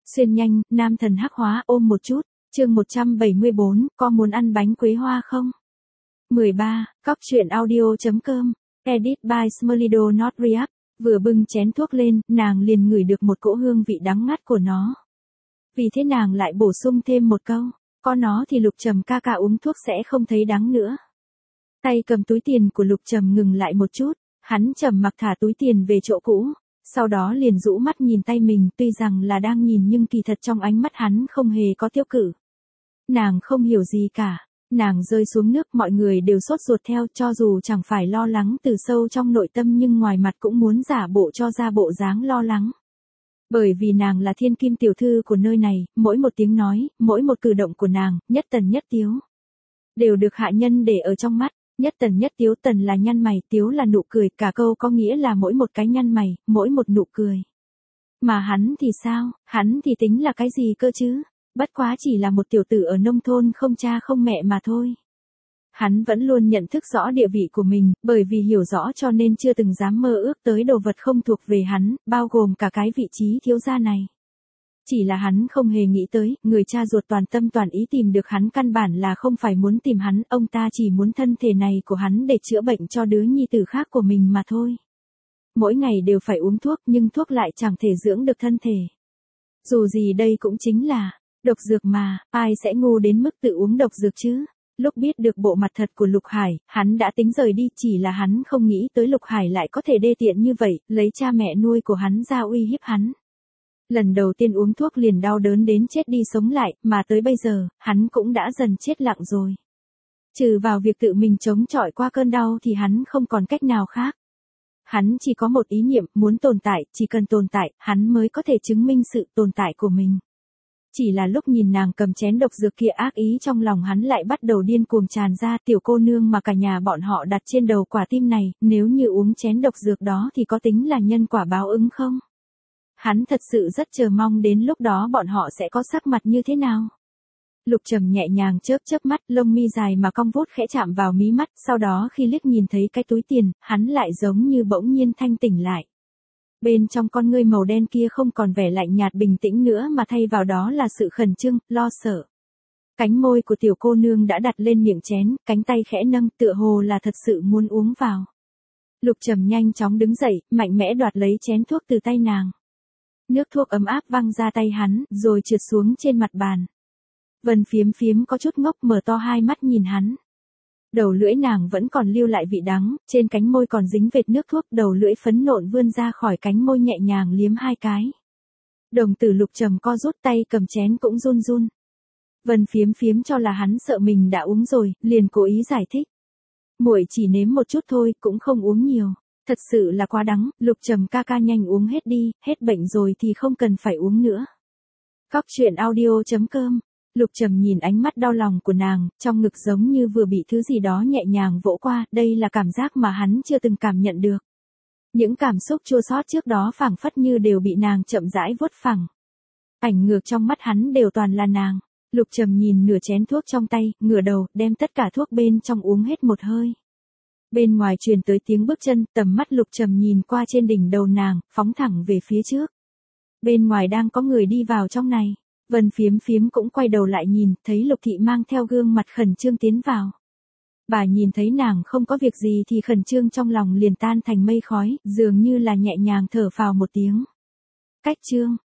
Xuyên nhanh, nam thần hắc hóa ôm một chút. Chương 174, có muốn ăn bánh quế hoa không? 13, cóc truyện audio.com, edit by Smolido Not React. Vừa bưng chén thuốc lên, nàng liền ngửi được một cỗ hương vị đắng ngắt của nó. Vì thế nàng lại bổ sung thêm một câu, có nó thì Lục Trầm ca ca uống thuốc sẽ không thấy đắng nữa. Tay cầm túi tiền của Lục Trầm ngừng lại một chút, hắn trầm mặc thả túi tiền về chỗ cũ, sau đó liền rũ mắt nhìn tay mình, tuy rằng là đang nhìn nhưng kỳ thật trong ánh mắt hắn không hề có tiêu cự. Nàng không hiểu gì cả, nàng rơi xuống nước, mọi người đều sốt ruột theo, cho dù chẳng phải lo lắng từ sâu trong nội tâm nhưng ngoài mặt cũng muốn giả bộ cho ra bộ dáng lo lắng. Bởi vì nàng là thiên kim tiểu thư của nơi này, mỗi một tiếng nói, mỗi một cử động của nàng, nhất tần nhất tiếu, đều được hạ nhân để ở trong mắt. Nhất tần nhất tiếu, tần là nhăn mày, tiếu là nụ cười, cả câu có nghĩa là mỗi một cái nhăn mày, mỗi một nụ cười. Mà hắn thì sao, hắn thì tính là cái gì cơ chứ? Bất quá chỉ là một tiểu tử ở nông thôn không cha không mẹ mà thôi. Hắn vẫn luôn nhận thức rõ địa vị của mình, bởi vì hiểu rõ cho nên chưa từng dám mơ ước tới đồ vật không thuộc về hắn, bao gồm cả cái vị trí thiếu gia này. Chỉ là hắn không hề nghĩ tới, người cha ruột toàn tâm toàn ý tìm được hắn căn bản là không phải muốn tìm hắn, ông ta chỉ muốn thân thể này của hắn để chữa bệnh cho đứa nhi tử khác của mình mà thôi. Mỗi ngày đều phải uống thuốc nhưng thuốc lại chẳng thể dưỡng được thân thể. Dù gì đây cũng chính là độc dược mà, ai sẽ ngu đến mức tự uống độc dược chứ? Lúc biết được bộ mặt thật của Lục Hải, hắn đã tính rời đi, chỉ là hắn không nghĩ tới Lục Hải lại có thể đê tiện như vậy, lấy cha mẹ nuôi của hắn ra uy hiếp hắn. Lần đầu tiên uống thuốc liền đau đớn đến chết đi sống lại, mà tới bây giờ, hắn cũng đã dần chết lặng rồi. Trừ vào việc tự mình chống chọi qua cơn đau thì hắn không còn cách nào khác. Hắn chỉ có một ý niệm, muốn tồn tại, chỉ cần tồn tại, hắn mới có thể chứng minh sự tồn tại của mình. Chỉ là lúc nhìn nàng cầm chén độc dược kia, ác ý trong lòng hắn lại bắt đầu điên cuồng tràn ra, tiểu cô nương mà cả nhà bọn họ đặt trên đầu quả tim này, nếu như uống chén độc dược đó thì có tính là nhân quả báo ứng không? Hắn thật sự rất chờ mong đến lúc đó bọn họ sẽ có sắc mặt như thế nào. Lục Trầm nhẹ nhàng chớp chớp mắt, lông mi dài mà cong vuốt khẽ chạm vào mí mắt, sau đó khi liếc nhìn thấy cái túi tiền, hắn lại giống như bỗng nhiên thanh tỉnh lại. Bên trong con ngươi màu đen kia không còn vẻ lạnh nhạt bình tĩnh nữa mà thay vào đó là sự khẩn trương, lo sợ. Cánh môi của tiểu cô nương đã đặt lên miệng chén, cánh tay khẽ nâng, tựa hồ là thật sự muốn uống vào. Lục Trầm nhanh chóng đứng dậy, mạnh mẽ đoạt lấy chén thuốc từ tay nàng. Nước thuốc ấm áp văng ra tay hắn, rồi trượt xuống trên mặt bàn. Vân Phiếm Phiếm có chút ngốc mở to hai mắt nhìn hắn. Đầu lưỡi nàng vẫn còn lưu lại vị đắng, trên cánh môi còn dính vệt nước thuốc, đầu lưỡi phấn nộn vươn ra khỏi cánh môi nhẹ nhàng liếm hai cái. Đồng tử Lục Trầm co rút, tay cầm chén cũng run run. Vân Phiếm Phiếm cho là hắn sợ mình đã uống rồi, liền cố ý giải thích. Muội chỉ nếm một chút thôi, cũng không uống nhiều. Thật sự là quá đắng, Lục Trầm ca ca nhanh uống hết đi, hết bệnh rồi thì không cần phải uống nữa. Cóc truyện audio.com. Lục Trầm nhìn ánh mắt đau lòng của nàng, trong ngực giống như vừa bị thứ gì đó nhẹ nhàng vỗ qua, đây là cảm giác mà hắn chưa từng cảm nhận được. Những cảm xúc chua xót trước đó phảng phất như đều bị nàng chậm rãi vuốt phẳng. Ảnh ngược trong mắt hắn đều toàn là nàng. Lục Trầm nhìn nửa chén thuốc trong tay, ngửa đầu, đem tất cả thuốc bên trong uống hết một hơi. Bên ngoài truyền tới tiếng bước chân, tầm mắt Lục Trầm nhìn qua trên đỉnh đầu nàng, phóng thẳng về phía trước. Bên ngoài đang có người đi vào trong này. Vân Phiếm Phiếm cũng quay đầu lại nhìn, thấy Lục Thị mang theo gương mặt khẩn trương tiến vào. Bà nhìn thấy nàng không có việc gì thì khẩn trương trong lòng liền tan thành mây khói, dường như là nhẹ nhàng thở phào một tiếng. Cách chương